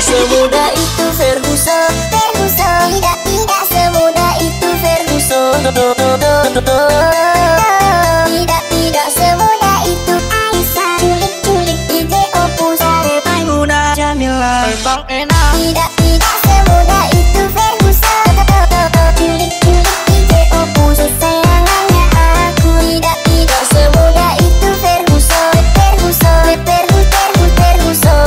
semudah itu Ferguson. Tidak semudah itu Ferguson. Tidak semudah itu Aisyah. Culik DJ Opus Arif Maimunah Jamila Bang Enak. Tidak semudah itu Ferguson. Culik DJ Opus kesayangannya aku. Tidak semudah itu Ferguson. Ferguson.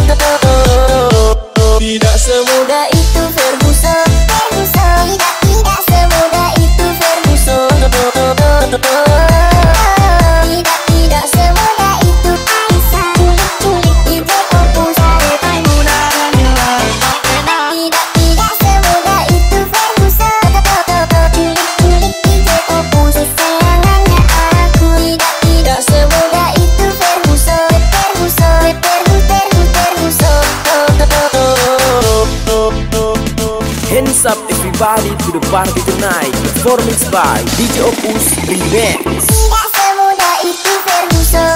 Tidak semudah itu Ferguson. Tidak semudah itu Ferguson. Tidak semudah itu Aisyah. Culik DJ Opus Arif Maimunah Jamila Bang Enak. Tidak semudah itu Ferguson. Culik DJ Opus kesayangannya aku. Tidak semudah itu Ferguson. Hands up everybody to the party tonight. Performance by DJ Opus Remix. Tidak semudah itu Ferguson.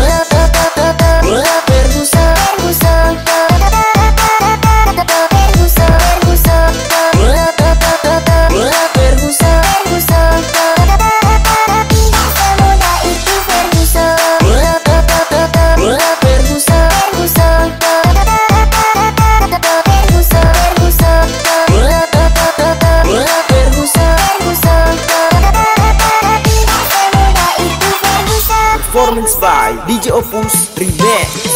Performance by DJ Opus Remix.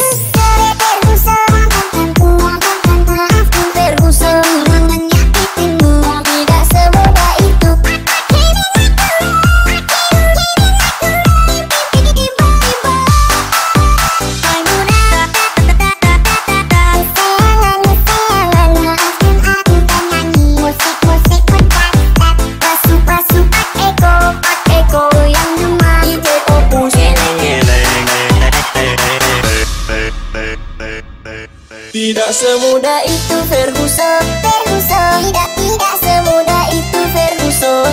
Tidak semudah itu Ferguson. Tidak semudah itu Ferguson.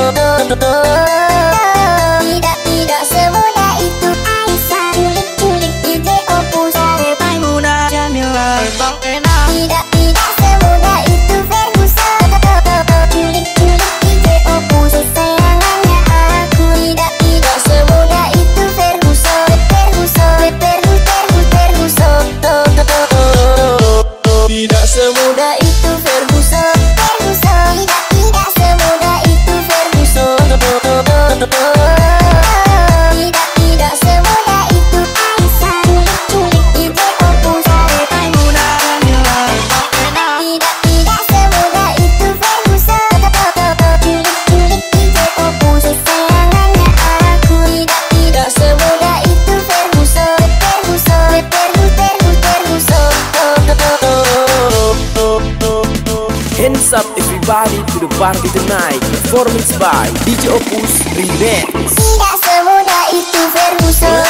Tidak semudah itu Aisyah. Culik DJ Opus Arif Maimunah Jamila Bang Enak. Tidak semudah itu Ferguson. Culik DJ Opus kesayangannya aku. Tidak semudah itu Ferguson. Tidak semudah itu Ferguson. Tidak semudah itu Ferguson. Tidak semudah itu Aisyah. Culik DJ Opus Arif Maimunah Jamila Bang Enak. Tidak semudah itu Ferguson. Culik DJ Opus kesayangannya aku. Tidak semudah itu Ferguson. Hands up everybody to the party tonight. Performance by DJ Opus Remix. Tidak semudah itu Ferguson.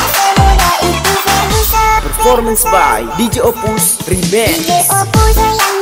Performance by DJ Opus Remix. DJ Opus yang